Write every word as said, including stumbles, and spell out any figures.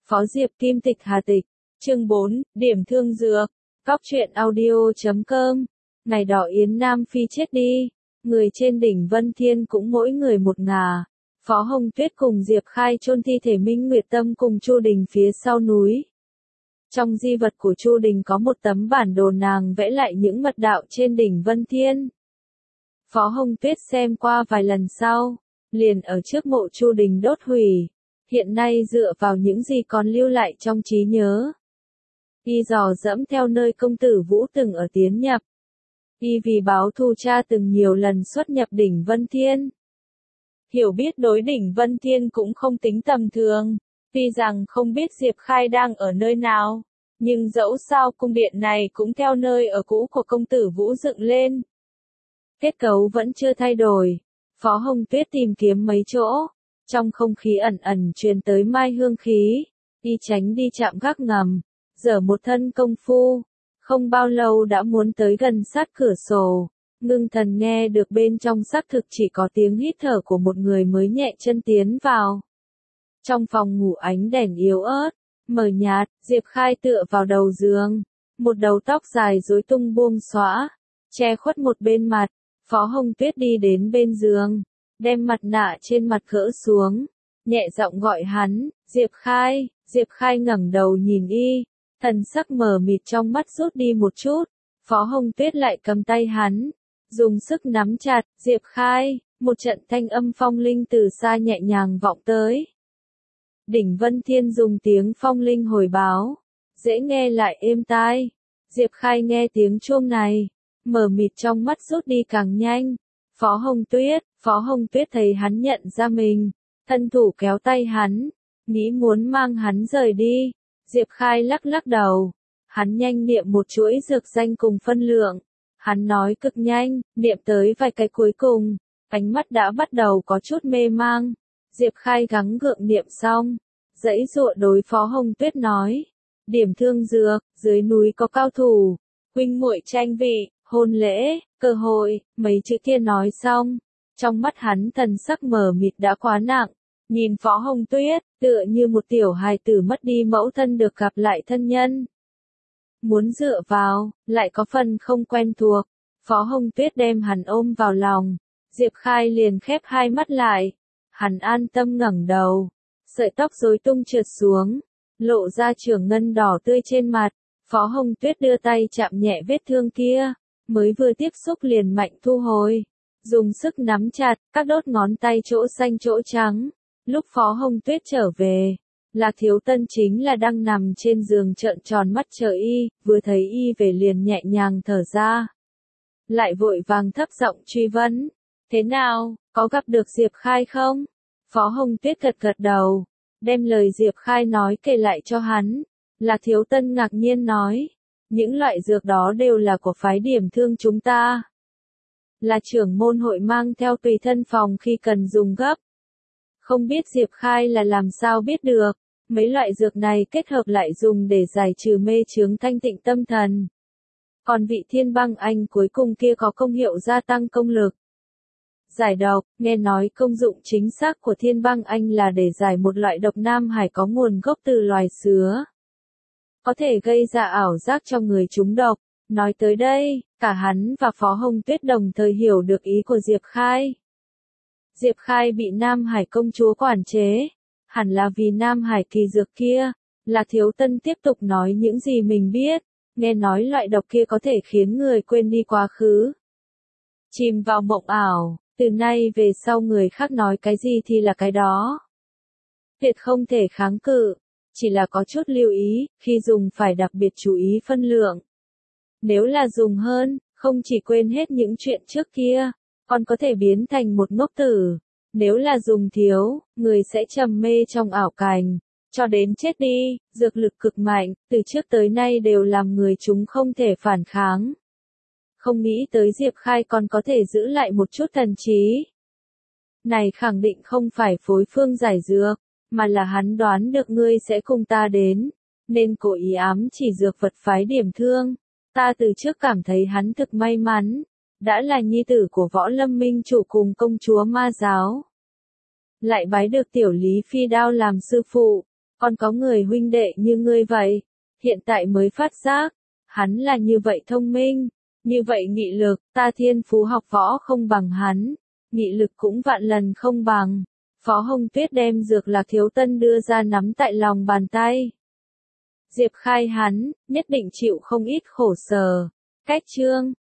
Phó Diệp Kim Tịch Hà Tịch, chương bốn, Điểm Thương Dược, Cóc truyện audio chấm com. Ngày đó Yến Nam Phi chết đi, người trên đỉnh Vân Thiên cũng mỗi người một ngả. Phó Hồng Tuyết cùng Diệp Khai chôn thi thể Minh Nguyệt Tâm cùng Chu Đình phía sau núi. Trong di vật của Chu Đình có một tấm bản đồ nàng vẽ lại những mật đạo trên đỉnh Vân Thiên. Phó Hồng Tuyết xem qua vài lần sau, liền ở trước mộ Chu Đình đốt hủy. Hiện nay dựa vào những gì còn lưu lại trong trí nhớ, y dò dẫm theo nơi công tử Vũ từng ở tiến nhập. Y vì báo thù cha từng nhiều lần xuất nhập đỉnh Vân Thiên. Hiểu biết đối đỉnh Vân Thiên cũng không tính tầm thường, tuy rằng không biết Diệp Khai đang ở nơi nào, nhưng dẫu sao cung điện này cũng theo nơi ở cũ của công tử Vũ dựng lên. Kết cấu vẫn chưa thay đổi, Phó Hồng Tuyết tìm kiếm mấy chỗ, trong không khí ẩn ẩn truyền tới mai hương khí, y tránh đi chạm gác ngầm, dở một thân công phu, không bao lâu đã muốn tới gần sát cửa sổ, ngưng thần nghe được bên trong xác thực chỉ có tiếng hít thở của một người mới nhẹ chân tiến vào. Trong phòng ngủ ánh đèn yếu ớt, mờ nhạt, Diệp Khai tựa vào đầu giường, một đầu tóc dài rối tung buông xõa, che khuất một bên mặt. Phó Hồng Tuyết đi đến bên giường, đem mặt nạ trên mặt gỡ xuống, nhẹ giọng gọi hắn, Diệp Khai. Diệp Khai ngẩng đầu nhìn y, thần sắc mờ mịt trong mắt rút đi một chút. Phó Hồng Tuyết lại cầm tay hắn, dùng sức nắm chặt. Diệp Khai, một trận thanh âm phong linh từ xa nhẹ nhàng vọng tới. Đỉnh Vân Thiên dùng tiếng phong linh hồi báo, dễ nghe lại êm tai. Diệp Khai nghe tiếng chuông này, mờ mịt trong mắt rút đi càng nhanh. Phó Hồng Tuyết, Phó Hồng Tuyết thấy hắn nhận ra mình, thân thủ kéo tay hắn, nghĩ muốn mang hắn rời đi. Diệp Khai lắc lắc đầu, hắn nhanh niệm một chuỗi dược danh cùng phân lượng. Hắn nói cực nhanh, niệm tới vài cái cuối cùng, ánh mắt đã bắt đầu có chút mê mang. Diệp Khai gắng gượng niệm xong, dãy dụa đối Phó Hồng Tuyết nói, điểm thương dược, dưới núi có cao thủ, huynh muội tranh vị, hôn lễ, cơ hội, mấy chữ kia nói xong, trong mắt hắn thần sắc mờ mịt đã quá nặng, nhìn Phó Hồng Tuyết, tựa như một tiểu hài tử mất đi mẫu thân được gặp lại thân nhân. Muốn dựa vào, lại có phần không quen thuộc. Phó Hồng Tuyết đem hắn ôm vào lòng, Diệp Khai liền khép hai mắt lại, hắn an tâm ngẩng đầu, sợi tóc rối tung trượt xuống, lộ ra trường ngân đỏ tươi trên mặt. Phó Hồng Tuyết đưa tay chạm nhẹ vết thương kia, mới vừa tiếp xúc liền mạnh thu hồi, dùng sức nắm chặt, các đốt ngón tay chỗ xanh chỗ trắng. Lúc Phó Hồng Tuyết trở về, Lạc Thiếu Tân chính là đang nằm trên giường trợn tròn mắt chờ y, vừa thấy y về liền nhẹ nhàng thở ra. Lại vội vàng thấp giọng truy vấn, thế nào, có gặp được Diệp Khai không? Phó Hồng Tuyết gật gật đầu, đem lời Diệp Khai nói kể lại cho hắn. Lạc Thiếu Tân ngạc nhiên nói, những loại dược đó đều là của phái điểm thương chúng ta. Là trưởng môn hội mang theo tùy thân phòng khi cần dùng gấp. Không biết Diệp Khai là làm sao biết được, mấy loại dược này kết hợp lại dùng để giải trừ mê chướng thanh tịnh tâm thần. Còn vị thiên băng anh cuối cùng kia có công hiệu gia tăng công lực. Giải độc, nghe nói công dụng chính xác của thiên băng anh là để giải một loại độc Nam Hải có nguồn gốc từ loài sứa. Có thể gây ra ảo giác cho người trúng độc. Nói tới đây, cả hắn và Phó Hồng Tuyết đồng thời hiểu được ý của Diệp Khai. Diệp Khai bị Nam Hải công chúa quản chế, hẳn là vì Nam Hải kỳ dược kia. Lạc Thiếu Tân tiếp tục nói những gì mình biết, nghe nói loại độc kia có thể khiến người quên đi quá khứ, chìm vào mộng ảo, từ nay về sau người khác nói cái gì thì là cái đó. Tuyệt không thể kháng cự, chỉ là có chút lưu ý, khi dùng phải đặc biệt chú ý phân lượng. Nếu là dùng hơn, không chỉ quên hết những chuyện trước kia, còn có thể biến thành một ngốc tử. Nếu là dùng thiếu, người sẽ trầm mê trong ảo cảnh, cho đến chết đi. Dược lực cực mạnh, từ trước tới nay đều làm người chúng không thể phản kháng. Không nghĩ tới Diệp Khai còn có thể giữ lại một chút thần trí. Này khẳng định không phải phối phương giải dược, mà là hắn đoán được ngươi sẽ cùng ta đến, nên cố ý ám chỉ dược vật phái điểm thương. Ta từ trước cảm thấy hắn thực may mắn, đã là nhi tử của Võ Lâm Minh chủ cùng công chúa Ma Giáo. Lại bái được tiểu Lý Phi Đao làm sư phụ, còn có người huynh đệ như ngươi vậy. Hiện tại mới phát giác, hắn là như vậy thông minh, như vậy nghị lực, ta thiên phú học võ không bằng hắn, nghị lực cũng vạn lần không bằng. Phó Hồng Tuyết đem Dược Lạc Thiếu Tân đưa ra nắm tại lòng bàn tay. Diệp Khai hắn, nhất định chịu không ít khổ sở. Cách chương